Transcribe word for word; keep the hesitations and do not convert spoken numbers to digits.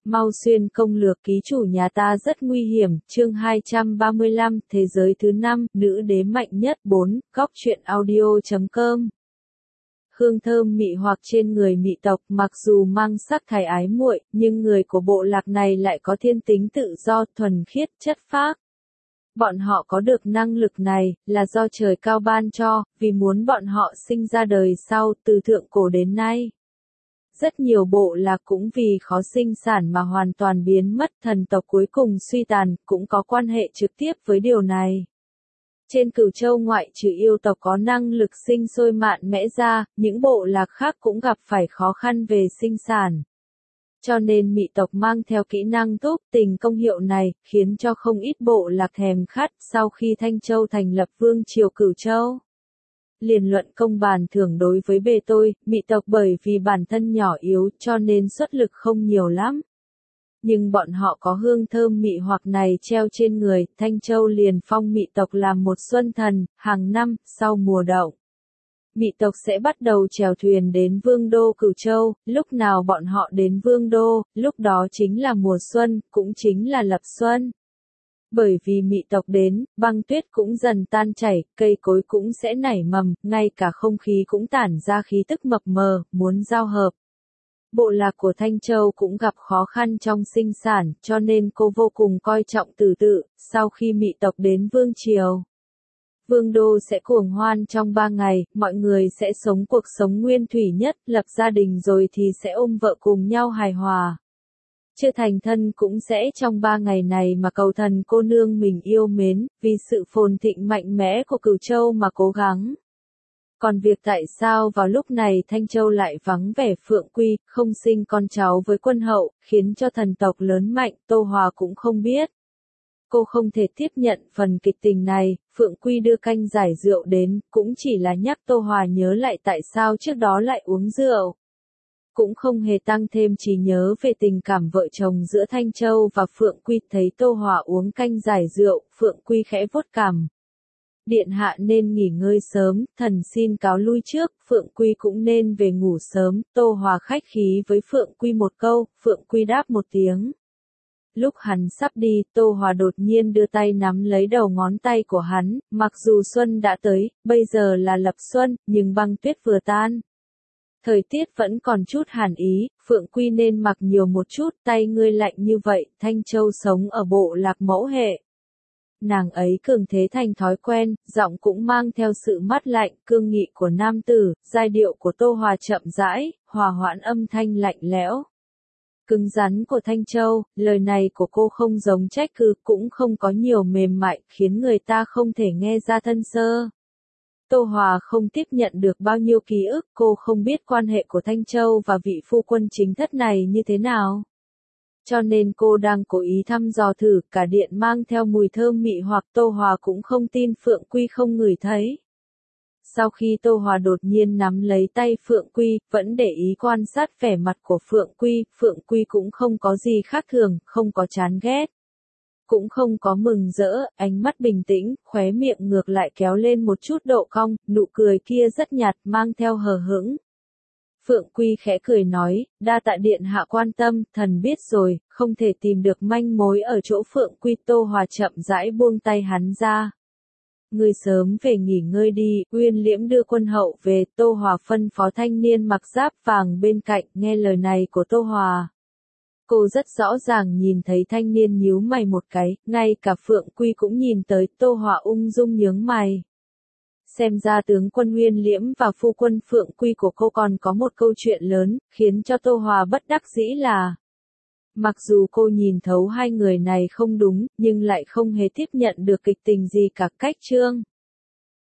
Mau xuyên công lược ký chủ nhà ta rất nguy hiểm, chương hai trăm ba mươi lăm, thế giới thứ năm, nữ đế mạnh nhất bốn, góc truyện audio chấm com. Hương thơm mị hoặc trên người mị tộc, mặc dù mang sắc thái ái muội, nhưng người của bộ lạc này lại có thiên tính tự do, thuần khiết, chất phác. Bọn họ có được năng lực này, là do trời cao ban cho, vì muốn bọn họ sinh ra đời sau, từ thượng cổ đến nay. Rất nhiều bộ lạc cũng vì khó sinh sản mà hoàn toàn biến mất, thần tộc cuối cùng suy tàn, cũng có quan hệ trực tiếp với điều này. Trên Cửu Châu ngoại trừ yêu tộc có năng lực sinh sôi mạn mẽ ra, những bộ lạc khác cũng gặp phải khó khăn về sinh sản. Cho nên mị tộc mang theo kỹ năng túc tình công hiệu này, khiến cho không ít bộ lạc thèm khát sau khi Thanh Châu thành lập vương triều Cửu Châu. Liền luận công bàn thưởng đối với bề tôi, mị tộc bởi vì bản thân nhỏ yếu cho nên xuất lực không nhiều lắm. Nhưng bọn họ có hương thơm mị hoặc này treo trên người, Thanh Châu liền phong mị tộc làm một xuân thần, hàng năm, sau mùa đậu. Mị tộc sẽ bắt đầu chèo thuyền đến vương đô Cửu Châu, lúc nào bọn họ đến vương đô, lúc đó chính là mùa xuân, cũng chính là lập xuân. Bởi vì mị tộc đến, băng tuyết cũng dần tan chảy, cây cối cũng sẽ nảy mầm, ngay cả không khí cũng tản ra khí tức mập mờ, muốn giao hợp. Bộ lạc của Thanh Châu cũng gặp khó khăn trong sinh sản, cho nên cô vô cùng coi trọng tử tự, sau khi mị tộc đến vương triều. Vương đô sẽ cuồng hoan trong ba ngày, mọi người sẽ sống cuộc sống nguyên thủy nhất, lập gia đình rồi thì sẽ ôm vợ cùng nhau hài hòa. Chưa thành thân cũng sẽ trong ba ngày này mà cầu thần cô nương mình yêu mến, vì sự phồn thịnh mạnh mẽ của Cửu Châu mà cố gắng. Còn việc tại sao vào lúc này Thanh Châu lại vắng vẻ Phượng Quy, không sinh con cháu với quân hậu, khiến cho thần tộc lớn mạnh, Tô Hòa cũng không biết. Cô không thể tiếp nhận phần kịch tình này, Phượng Quy đưa canh giải rượu đến, cũng chỉ là nhắc Tô Hòa nhớ lại tại sao trước đó lại uống rượu. Cũng không hề tăng thêm trí nhớ về tình cảm vợ chồng giữa Thanh Châu và Phượng Quy. Thấy Tô Hòa uống canh giải rượu, Phượng Quy khẽ vuốt cằm. Điện hạ nên nghỉ ngơi sớm, thần xin cáo lui trước, Phượng Quy cũng nên về ngủ sớm. Tô Hòa khách khí với Phượng Quy một câu, Phượng Quy đáp một tiếng. Lúc hắn sắp đi, Tô Hòa đột nhiên đưa tay nắm lấy đầu ngón tay của hắn, mặc dù xuân đã tới, bây giờ là lập xuân, nhưng băng tuyết vừa tan. Thời tiết vẫn còn chút hàn ý, Phượng Quy nên mặc nhiều một chút, tay ngươi lạnh như vậy, Thanh Châu sống ở bộ lạc mẫu hệ. Nàng ấy cường thế thành thói quen, giọng cũng mang theo sự mát lạnh, cương nghị của nam tử, giai điệu của Tô Hòa chậm rãi, hòa hoãn âm thanh lạnh lẽo. Cứng rắn của Thanh Châu, lời này của cô không giống trách cứ, cũng không có nhiều mềm mại, khiến người ta không thể nghe ra thân sơ. Tô Hòa không tiếp nhận được bao nhiêu ký ức, cô không biết quan hệ của Thanh Châu và vị phu quân chính thất này như thế nào. Cho nên cô đang cố ý thăm dò thử, cả điện mang theo mùi thơm mị hoặc Tô Hòa cũng không tin Phượng Quy không ngửi thấy. Sau khi Tô Hòa đột nhiên nắm lấy tay Phượng Quy, vẫn để ý quan sát vẻ mặt của Phượng Quy, Phượng Quy cũng không có gì khác thường, không có chán ghét. Cũng không có mừng rỡ, ánh mắt bình tĩnh, khóe miệng ngược lại kéo lên một chút độ cong, nụ cười kia rất nhạt, mang theo hờ hững. Phượng Quy khẽ cười nói, đa tạ điện hạ quan tâm, thần biết rồi, không thể tìm được manh mối ở chỗ Phượng Quy. Tô Hòa chậm rãi buông tay hắn ra. Ngươi sớm về nghỉ ngơi đi, Uyên Liễm đưa quân hậu về, Tô Hòa phân phó thanh niên mặc giáp vàng bên cạnh, nghe lời này của Tô Hòa. Cô rất rõ ràng nhìn thấy thanh niên nhíu mày một cái, ngay cả Phượng Quy cũng nhìn tới, Tô Hòa ung dung nhướng mày. Xem ra tướng quân Uyên Liễm và phu quân Phượng Quy của cô còn có một câu chuyện lớn, khiến cho Tô Hòa bất đắc dĩ là. Mặc dù cô nhìn thấu hai người này không đúng, nhưng lại không hề tiếp nhận được kịch tình gì cả. Cách chương